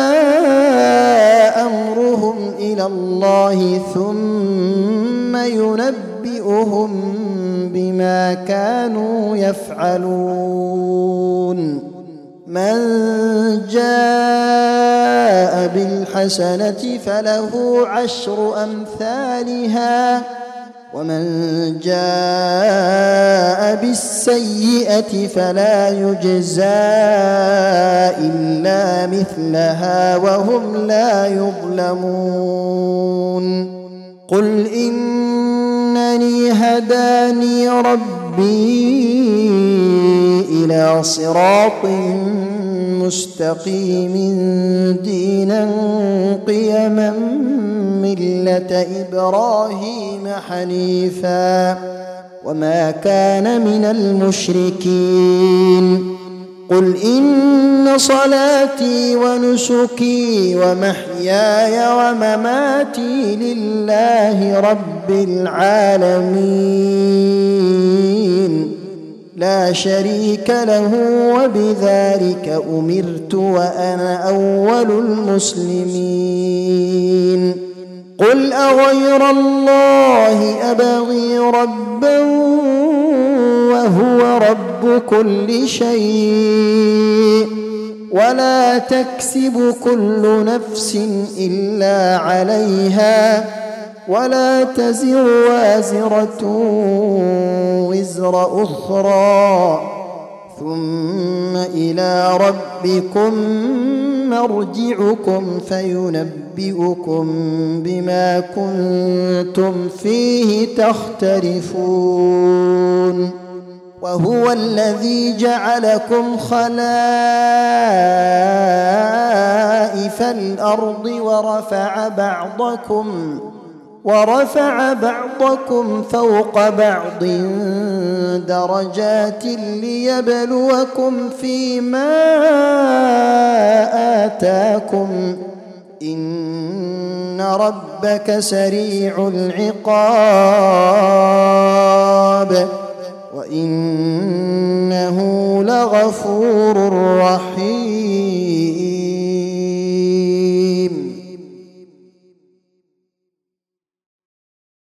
أمرهم إلى الله ثم ينبئهم بما كانوا يفعلون من جاء بالحسنة فله عشر أمثالها ومن جاء بالسيئة فلا يجزى إلا مثلها وهم لا يظلمون قل إنني هداني ربي إلى صراط مستقيم دينا قيما ملة إبراهيم حنيفا وما كان من المشركين قل إن صلاتي ونسكي ومحياي ومماتي لله رب العالمين لا شريك له وبذلك أمرت وأنا أول المسلمين قل أغير الله أبغي ربا وهو رب كل شيء ولا تكسب كل نفس إلا عليها ولا تزر وازرة وزر أخرى ثم إلى ربكم مرجعكم فينبئكم بما كنتم فيه تختلفون وهو الذي جعلكم خلائف الأرض ورفع بعضكم ورفع بعضكم فوق بعض درجات ليبلوكم فيما آتاكم إن ربك سريع العقاب